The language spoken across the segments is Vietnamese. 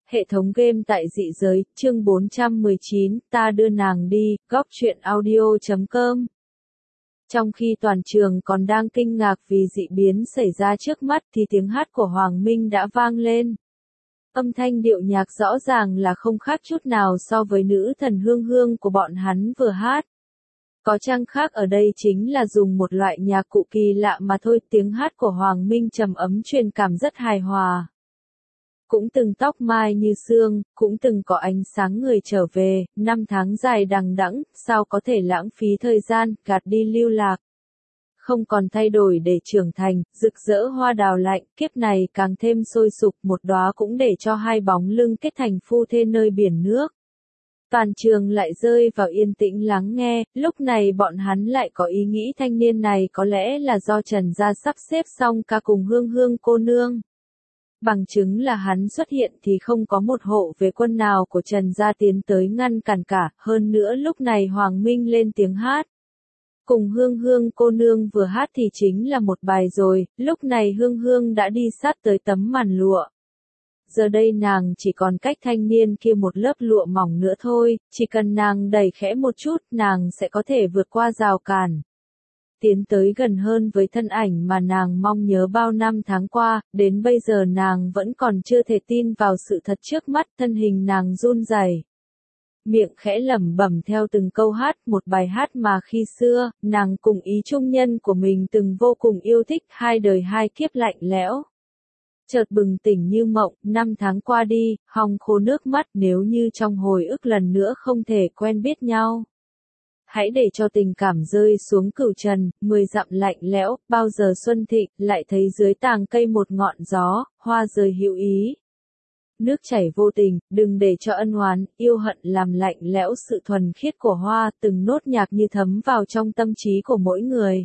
Hệ thống game tại dị giới, chương 419, ta đưa nàng đi, góc truyện audio.com. Trong khi toàn trường còn đang kinh ngạc vì dị biến xảy ra trước mắt thì tiếng hát của Hoàng Minh đã vang lên. Âm thanh điệu nhạc rõ ràng là không khác chút nào so với nữ thần Hương Hương của bọn hắn vừa hát. Có chăng khác ở đây chính là dùng một loại nhạc cụ kỳ lạ mà thôi, tiếng hát của Hoàng Minh trầm ấm truyền cảm rất hài hòa. Cũng từng tóc mai như sương, cũng từng có ánh sáng người trở về, năm tháng dài đằng đẵng, sao có thể lãng phí thời gian, gạt đi lưu lạc. Không còn thay đổi để trưởng thành, rực rỡ hoa đào lạnh, kiếp này càng thêm sôi sục, một đóa cũng để cho hai bóng lưng kết thành phu thê nơi biển nước. Toàn trường lại rơi vào yên tĩnh lắng nghe, lúc này bọn hắn lại có ý nghĩ thanh niên này có lẽ là do Trần gia sắp xếp xong ca cùng Hương Hương cô nương. Bằng chứng là hắn xuất hiện thì không có một hộ vệ quân nào của Trần gia tiến tới ngăn cản cả, hơn nữa lúc này Hoàng Minh lên tiếng hát. Cùng Hương Hương cô nương vừa hát thì chính là một bài rồi, lúc này Hương Hương đã đi sát tới tấm màn lụa. Giờ đây nàng chỉ còn cách thanh niên kia một lớp lụa mỏng nữa thôi, chỉ cần nàng đẩy khẽ một chút nàng sẽ có thể vượt qua rào cản. Tiến tới gần hơn với thân ảnh mà nàng mong nhớ bao năm tháng qua, đến bây giờ nàng vẫn còn chưa thể tin vào sự thật trước mắt, thân hình nàng run rẩy. Miệng khẽ lẩm bẩm theo từng câu hát, một bài hát mà khi xưa, nàng cùng ý trung nhân của mình từng vô cùng yêu thích, hai đời hai kiếp lạnh lẽo. Chợt bừng tỉnh như mộng, năm tháng qua đi, hong khô nước mắt, nếu như trong hồi ức lần nữa không thể quen biết nhau. Hãy để cho tình cảm rơi xuống cửu trần, 10 dặm lạnh lẽo, bao giờ xuân thịnh, lại thấy dưới tàng cây một ngọn gió, hoa rơi hữu ý. Nước chảy vô tình, đừng để cho ân oán, yêu hận làm lạnh lẽo sự thuần khiết của hoa, từng nốt nhạc như thấm vào trong tâm trí của mỗi người.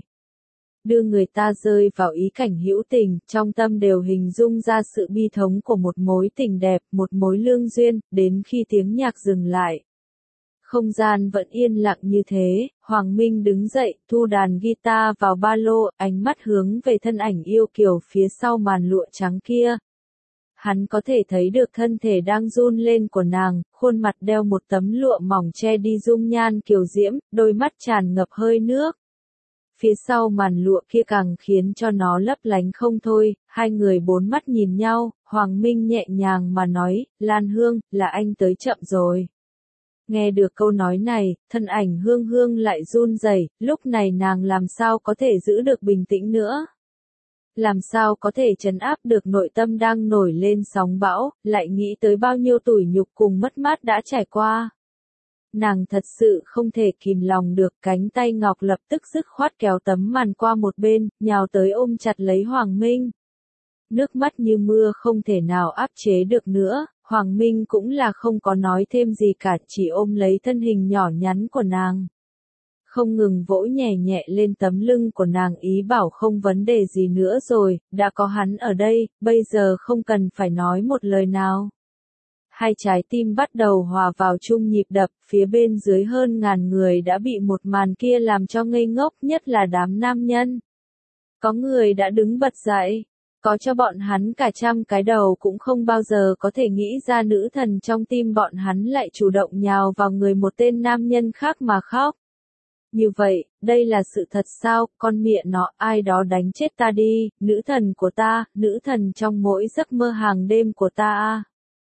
Đưa người ta rơi vào ý cảnh hữu tình, trong tâm đều hình dung ra sự bi thống của một mối tình đẹp, một mối lương duyên, đến khi tiếng nhạc dừng lại. Không gian vẫn yên lặng như thế, Hoàng Minh đứng dậy, thu đàn guitar vào ba lô, ánh mắt hướng về thân ảnh yêu kiều phía sau màn lụa trắng kia. Hắn có thể thấy được thân thể đang run lên của nàng, khuôn mặt đeo một tấm lụa mỏng che đi dung nhan kiều diễm, đôi mắt tràn ngập hơi nước. Phía sau màn lụa kia càng khiến cho nó lấp lánh không thôi, hai người bốn mắt nhìn nhau, Hoàng Minh nhẹ nhàng mà nói, Lan Hương, là anh tới chậm rồi. Nghe được câu nói này, thân ảnh Hương Hương lại run rẩy, lúc này nàng làm sao có thể giữ được bình tĩnh nữa. Làm sao có thể trấn áp được nội tâm đang nổi lên sóng bão, lại nghĩ tới bao nhiêu tủi nhục cùng mất mát đã trải qua. Nàng thật sự không thể kìm lòng được, cánh tay ngọc lập tức dứt khoát kéo tấm màn qua một bên, nhào tới ôm chặt lấy Hoàng Minh. Nước mắt như mưa không thể nào áp chế được nữa, Hoàng Minh cũng là không có nói thêm gì cả, chỉ ôm lấy thân hình nhỏ nhắn của nàng. Không ngừng vỗ nhẹ nhẹ lên tấm lưng của nàng, ý bảo không vấn đề gì nữa rồi, đã có hắn ở đây, bây giờ không cần phải nói một lời nào. Hai trái tim bắt đầu hòa vào chung nhịp đập, phía bên dưới hơn ngàn người đã bị một màn kia làm cho ngây ngốc, nhất là đám nam nhân. Có người đã đứng bật dậy, có cho bọn hắn cả trăm cái đầu cũng không bao giờ có thể nghĩ ra nữ thần trong tim bọn hắn lại chủ động nhào vào người một tên nam nhân khác mà khóc. Như vậy, đây là sự thật sao, con mẹ nó, ai đó đánh chết ta đi, nữ thần của ta, nữ thần trong mỗi giấc mơ hàng đêm của ta a.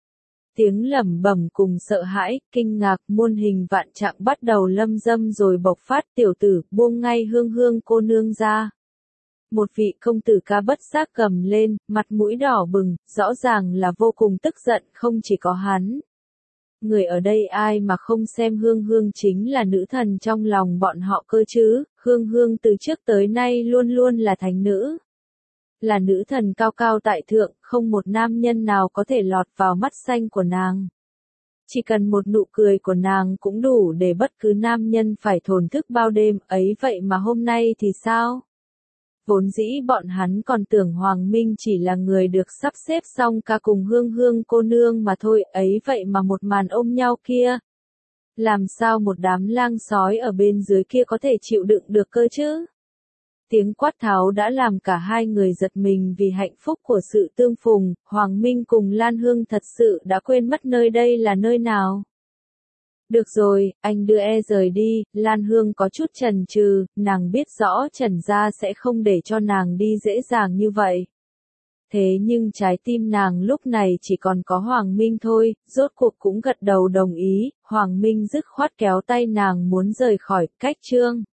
Tiếng lẩm bẩm cùng sợ hãi, kinh ngạc, muôn hình vạn trạng bắt đầu lâm dâm rồi bộc phát, tiểu tử, buông ngay Hương Hương cô nương ra. Một vị công tử ca bất giác cầm lên, mặt mũi đỏ bừng, rõ ràng là vô cùng tức giận, không chỉ có hắn. Người ở đây ai mà không xem Hương Hương chính là nữ thần trong lòng bọn họ cơ chứ, Hương Hương từ trước tới nay luôn luôn là thánh nữ. Là nữ thần cao cao tại thượng, không một nam nhân nào có thể lọt vào mắt xanh của nàng. Chỉ cần một nụ cười của nàng cũng đủ để bất cứ nam nhân phải thổn thức bao đêm, ấy vậy mà hôm nay thì sao? Vốn dĩ bọn hắn còn tưởng Hoàng Minh chỉ là người được sắp xếp xong ca cùng Hương Hương cô nương mà thôi, ấy vậy mà một màn ôm nhau kia. Làm sao một đám lang sói ở bên dưới kia có thể chịu đựng được cơ chứ? Tiếng quát tháo đã làm cả hai người giật mình vì hạnh phúc của sự tương phùng, Hoàng Minh cùng Lan Hương thật sự đã quên mất nơi đây là nơi nào. Được rồi, anh đưa rời đi, Lan Hương có chút chần chừ, nàng biết rõ Trần gia sẽ không để cho nàng đi dễ dàng như vậy. Thế nhưng trái tim nàng lúc này chỉ còn có Hoàng Minh thôi, rốt cuộc cũng gật đầu đồng ý, Hoàng Minh dứt khoát kéo tay nàng muốn rời khỏi, cách chương.